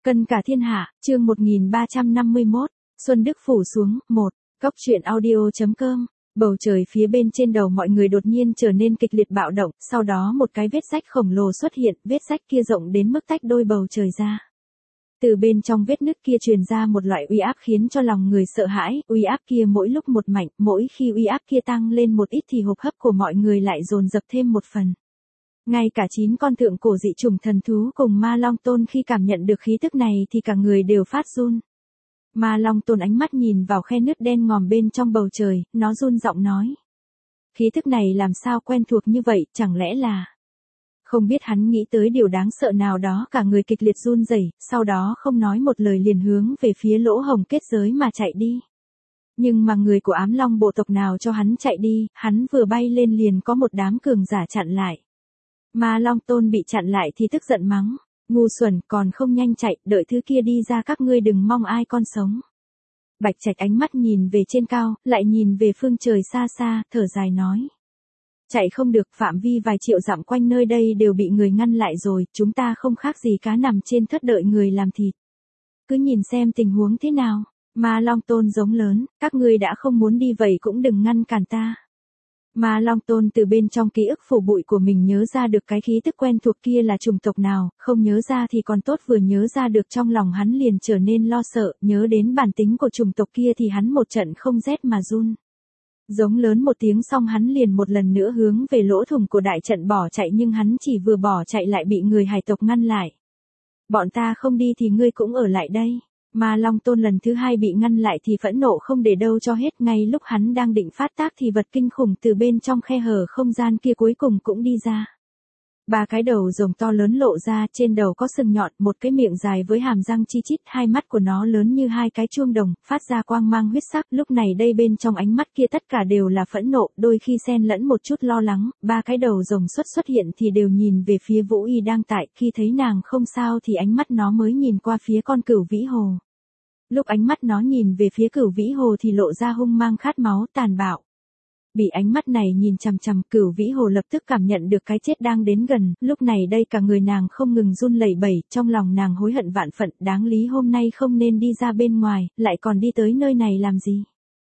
Cân cả thiên hạ, chương 1351, Xuân Đức phủ xuống, 1, Cóc truyện audio.com. Bầu trời phía bên trên đầu mọi người đột nhiên trở nên kịch liệt bạo động, sau đó một cái vết rách khổng lồ xuất hiện, vết rách kia rộng đến mức tách đôi bầu trời ra. Từ bên trong vết nứt kia truyền ra một loại uy áp khiến cho lòng người sợ hãi, uy áp kia mỗi lúc một mạnh, mỗi khi uy áp kia tăng lên một ít thì hộp hấp của mọi người lại dồn dập thêm một phần. Ngay cả 9 con thượng cổ dị chủng thần thú cùng Ma Long Tôn khi cảm nhận được khí tức này thì cả người đều phát run. Ma Long Tôn ánh mắt nhìn vào khe nứt đen ngòm bên trong bầu trời, nó run giọng nói. Khí tức này làm sao quen thuộc như vậy, chẳng lẽ là... Không biết hắn nghĩ tới điều đáng sợ nào đó, cả người kịch liệt run rẩy, sau đó không nói một lời liền hướng về phía lỗ hồng kết giới mà chạy đi. Nhưng mà người của Ám Long bộ tộc nào cho hắn chạy đi, hắn vừa bay lên liền có một đám cường giả chặn lại. Ma Long Tôn bị chặn lại thì tức giận mắng, ngu xuẩn, còn không nhanh chạy, đợi thứ kia đi ra các ngươi đừng mong ai con sống. Bạch Trạch ánh mắt nhìn về trên cao, lại nhìn về phương trời xa xa, thở dài nói. Chạy không được, phạm vi vài triệu dặm quanh nơi đây đều bị người ngăn lại rồi, chúng ta không khác gì cá nằm trên thớt đợi người làm thịt. Cứ nhìn xem tình huống thế nào. Ma Long Tôn giống lớn, các ngươi đã không muốn đi vậy cũng đừng ngăn cản ta. Ma Long Tôn từ bên trong ký ức phủ bụi của mình nhớ ra được cái khí tức quen thuộc kia là chủng tộc nào, không nhớ ra thì còn tốt, vừa nhớ ra được trong lòng hắn liền trở nên lo sợ, nhớ đến bản tính của chủng tộc kia thì hắn một trận không rét mà run. Giống lớn một tiếng xong hắn liền một lần nữa hướng về lỗ thủng của đại trận bỏ chạy, nhưng hắn chỉ vừa bỏ chạy lại bị người hải tộc ngăn lại. Bọn ta không đi thì ngươi cũng ở lại đây. Ma Long Tôn lần thứ hai bị ngăn lại thì phẫn nộ không để đâu cho hết, ngay lúc hắn đang định phát tác thì vật kinh khủng từ bên trong khe hở không gian kia cuối cùng cũng đi ra. 3 cái đầu rồng to lớn lộ ra, trên đầu có sừng nhọn, một cái miệng dài với hàm răng chi chít, hai mắt của nó lớn như 2 cái chuông đồng, phát ra quang mang huyết sắc, lúc này đây bên trong ánh mắt kia tất cả đều là phẫn nộ, đôi khi xen lẫn một chút lo lắng. 3 cái đầu rồng xuất hiện thì đều nhìn về phía Vũ Y đang tại, khi thấy nàng không sao thì ánh mắt nó mới nhìn qua phía con Cửu Vĩ Hồ. Lúc ánh mắt nó nhìn về phía Cửu Vĩ Hồ thì lộ ra hung mang khát máu tàn bạo. Bị ánh mắt này nhìn chằm chằm, Cửu Vĩ Hồ lập tức cảm nhận được cái chết đang đến gần, lúc này đây cả người nàng không ngừng run lẩy bẩy, trong lòng nàng hối hận vạn phận, đáng lý hôm nay không nên đi ra bên ngoài, lại còn đi tới nơi này làm gì.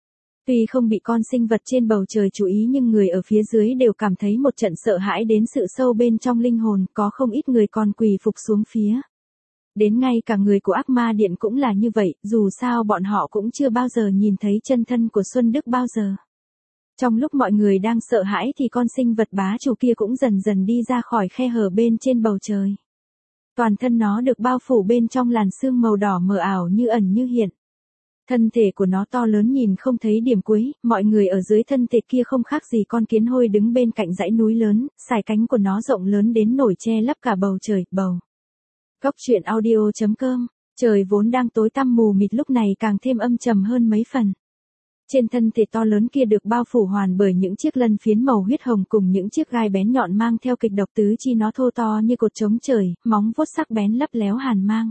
Tuy không bị con sinh vật trên bầu trời chú ý nhưng người ở phía dưới đều cảm thấy một trận sợ hãi đến sự sâu bên trong linh hồn, có không ít người còn quỳ phục xuống phía. Đến ngay cả người của Ác Ma Điện cũng là như vậy, dù sao bọn họ cũng chưa bao giờ nhìn thấy chân thân của Xuân Đức bao giờ. Trong lúc mọi người đang sợ hãi thì con sinh vật bá chủ kia cũng dần dần đi ra khỏi khe hở bên trên bầu trời. Toàn thân nó được bao phủ bên trong làn sương màu đỏ mờ ảo như ẩn như hiện. Thân thể của nó to lớn nhìn không thấy điểm cuối, mọi người ở dưới thân thể kia không khác gì con kiến hôi đứng bên cạnh dãy núi lớn, sải cánh của nó rộng lớn đến nổi che lấp cả bầu trời, bầu. Cóc truyện audio.com, trời vốn đang tối tăm mù mịt lúc này càng thêm âm trầm hơn mấy phần. Trên thân thể to lớn kia được bao phủ hoàn bởi những chiếc lân phiến màu huyết hồng cùng những chiếc gai bén nhọn mang theo kịch độc, tứ chi nó thô to như cột trống trời, móng vuốt sắc bén lấp léo hàn mang.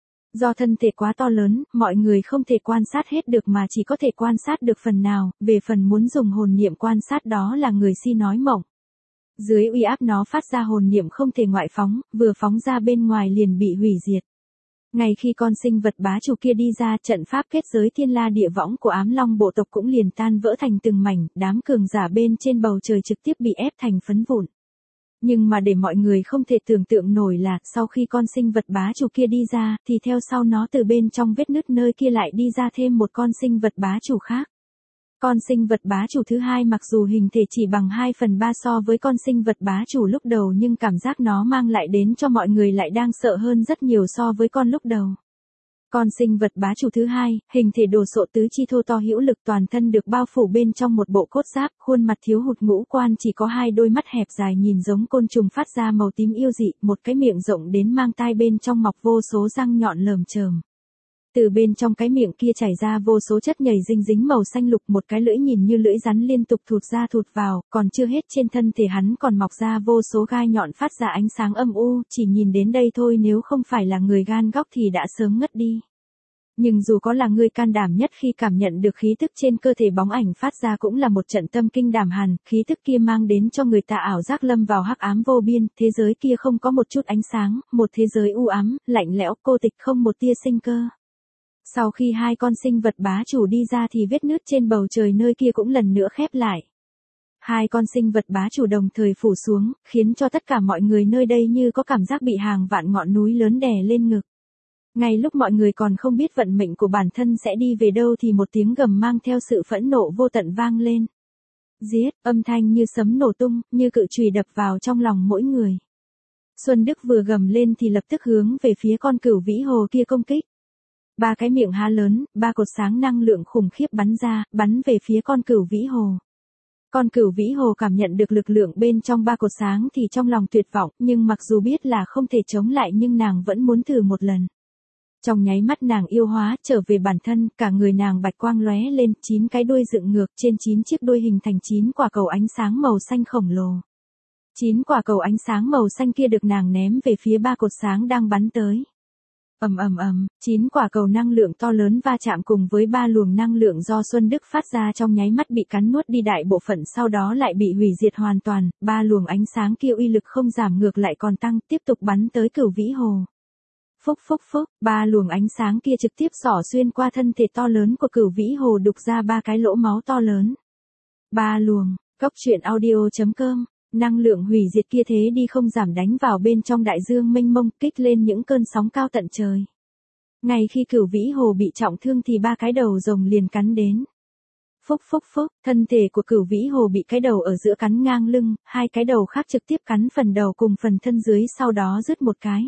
Do thân thể quá to lớn, mọi người không thể quan sát hết được mà chỉ có thể quan sát được phần nào, về phần muốn dùng hồn niệm quan sát đó là người si nói mộng. Dưới uy áp nó phát ra hồn niệm không thể ngoại phóng, vừa phóng ra bên ngoài liền bị hủy diệt. Ngay khi con sinh vật bá chủ kia đi ra, trận pháp kết giới thiên la địa võng của Ám Long bộ tộc cũng liền tan vỡ thành từng mảnh, đám cường giả bên trên bầu trời trực tiếp bị ép thành phấn vụn. Nhưng mà để mọi người không thể tưởng tượng nổi là, sau khi con sinh vật bá chủ kia đi ra, thì theo sau nó từ bên trong vết nứt nơi kia lại đi ra thêm một con sinh vật bá chủ khác. Con sinh vật bá chủ thứ hai mặc dù hình thể chỉ bằng 2/3 so với con sinh vật bá chủ lúc đầu nhưng cảm giác nó mang lại đến cho mọi người lại đang sợ hơn rất nhiều so với con lúc đầu. Con sinh vật bá chủ thứ hai, hình thể đồ sộ, tứ chi thô to hữu lực, toàn thân được bao phủ bên trong một bộ cốt giáp, khuôn mặt thiếu hụt ngũ quan, chỉ có 2 đôi mắt hẹp dài nhìn giống côn trùng phát ra màu tím yêu dị, một cái miệng rộng đến mang tai bên trong mọc vô số răng nhọn lởm chởm. Từ bên trong cái miệng kia chảy ra vô số chất nhầy dinh dính màu xanh lục, một cái lưỡi nhìn như lưỡi rắn liên tục thụt ra thụt vào, còn chưa hết, trên thân thể hắn còn mọc ra vô số gai nhọn phát ra ánh sáng âm u, chỉ nhìn đến đây thôi nếu không phải là người gan góc thì đã sớm ngất đi. Nhưng dù có là người can đảm nhất khi cảm nhận được khí tức trên cơ thể bóng ảnh phát ra cũng là một trận tâm kinh đảm hàn, khí tức kia mang đến cho người ta ảo giác lâm vào hắc ám vô biên, thế giới kia không có một chút ánh sáng, một thế giới u ám, lạnh lẽo, cô tịch không một tia sinh cơ. Sau khi hai con sinh vật bá chủ đi ra thì vết nứt trên bầu trời nơi kia cũng lần nữa khép lại. Hai con sinh vật bá chủ đồng thời phủ xuống, khiến cho tất cả mọi người nơi đây như có cảm giác bị hàng vạn ngọn núi lớn đè lên ngực. Ngay lúc mọi người còn không biết vận mệnh của bản thân sẽ đi về đâu thì một tiếng gầm mang theo sự phẫn nộ vô tận vang lên. Giết, âm thanh như sấm nổ tung, như cự chùy đập vào trong lòng mỗi người. Xuân Đức vừa gầm lên thì lập tức hướng về phía con cửu vĩ hồ kia công kích. Ba cái miệng há lớn, ba cột sáng năng lượng khủng khiếp bắn ra, bắn về phía con cửu vĩ hồ. Con cửu vĩ hồ cảm nhận được lực lượng bên trong ba cột sáng thì trong lòng tuyệt vọng, nhưng mặc dù biết là không thể chống lại nhưng nàng vẫn muốn thử một lần. Trong nháy mắt nàng yêu hóa, trở về bản thân, cả người nàng bạch quang lóe lên, 9 cái đuôi dựng ngược, trên 9 chiếc đuôi hình thành 9 quả cầu ánh sáng màu xanh khổng lồ. 9 quả cầu ánh sáng màu xanh kia được nàng ném về phía ba cột sáng đang bắn tới. Ầm ầm ầm, 9 quả cầu năng lượng to lớn va chạm cùng với 3 luồng năng lượng do Xuân Đức phát ra trong nháy mắt bị cắn nuốt đi đại bộ phận, sau đó lại bị hủy diệt hoàn toàn, 3 luồng ánh sáng kia uy lực không giảm ngược lại còn tăng, tiếp tục bắn tới cửu vĩ hồ. Phúc phúc phúc, 3 luồng ánh sáng kia trực tiếp xỏ xuyên qua thân thể to lớn của cửu vĩ hồ, đục ra 3 cái lỗ máu to lớn. 3 luồng, Cốc.audio.com. Năng lượng hủy diệt kia thế đi không giảm đánh vào bên trong đại dương mênh mông, kích lên những cơn sóng cao tận trời. Ngay khi cửu vĩ hồ bị trọng thương thì 3 cái đầu rồng liền cắn đến. Phúc phúc phúc, thân thể của cửu vĩ hồ bị cái đầu ở giữa cắn ngang lưng, 2 cái đầu khác trực tiếp cắn phần đầu cùng phần thân dưới, sau đó rứt một cái.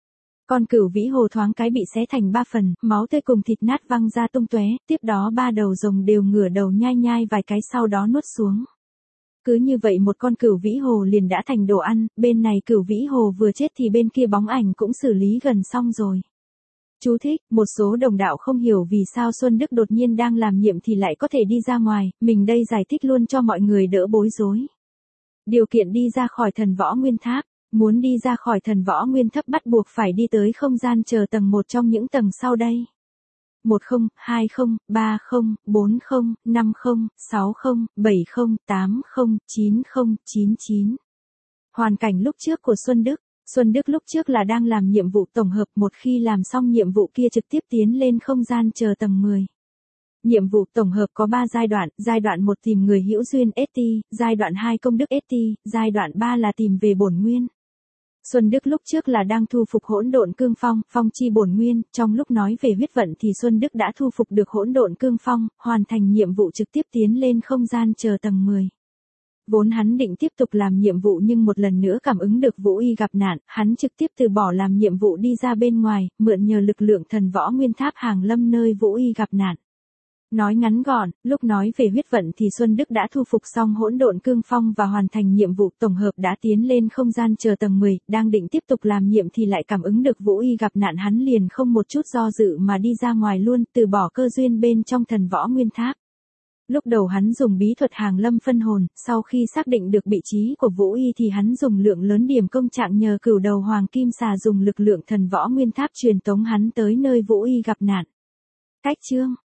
Con cửu vĩ hồ thoáng cái bị xé thành 3 phần, máu tươi cùng thịt nát văng ra tung tóe, tiếp đó 3 đầu rồng đều ngửa đầu nhai nhai vài cái sau đó nuốt xuống. Cứ như vậy một con cửu vĩ hồ liền đã thành đồ ăn, bên này cửu vĩ hồ vừa chết thì bên kia bóng ảnh cũng xử lý gần xong rồi. Chú thích, một số đồng đạo không hiểu vì sao Xuân Đức đột nhiên đang làm nhiệm thì lại có thể đi ra ngoài, mình đây giải thích luôn cho mọi người đỡ bối rối. Điều kiện đi ra khỏi thần võ nguyên tháp, muốn đi ra khỏi thần võ nguyên tháp bắt buộc phải đi tới không gian chờ tầng 1 trong những tầng sau đây. 10, 20, 30, 40, 50, 60, 70, 80, 90, 99. Hoàn cảnh lúc trước của Xuân Đức. Xuân Đức lúc trước là đang làm nhiệm vụ tổng hợp, một khi làm xong nhiệm vụ kia trực tiếp tiến lên không gian chờ tầng 10. Nhiệm vụ tổng hợp có 3 giai đoạn 1 tìm người hữu duyên ST, giai đoạn 2 công đức ST, giai đoạn 3 là tìm về bổn nguyên. Xuân Đức lúc trước là đang thu phục hỗn độn cương phong, phong chi bổn nguyên, trong lúc nói về huyết vận thì Xuân Đức đã thu phục được hỗn độn cương phong, hoàn thành nhiệm vụ trực tiếp tiến lên không gian chờ tầng 10. Vốn hắn định tiếp tục làm nhiệm vụ nhưng một lần nữa cảm ứng được Vũ Y gặp nạn, hắn trực tiếp từ bỏ làm nhiệm vụ đi ra bên ngoài, mượn nhờ lực lượng thần võ nguyên tháp hàng lâm nơi Vũ Y gặp nạn. Nói ngắn gọn, lúc nói về huyết vận thì Xuân Đức đã thu phục xong hỗn độn cương phong và hoàn thành nhiệm vụ tổng hợp, đã tiến lên không gian chờ tầng 10, đang định tiếp tục làm nhiệm thì lại cảm ứng được Vũ Y gặp nạn, hắn liền không một chút do dự mà đi ra ngoài luôn, từ bỏ cơ duyên bên trong thần võ nguyên tháp. Lúc đầu hắn dùng bí thuật hàng lâm phân hồn, sau khi xác định được vị trí của Vũ Y thì hắn dùng lượng lớn điểm công trạng nhờ cửu đầu hoàng kim xà dùng lực lượng thần võ nguyên tháp truyền tống hắn tới nơi Vũ Y gặp nạn. Cách chương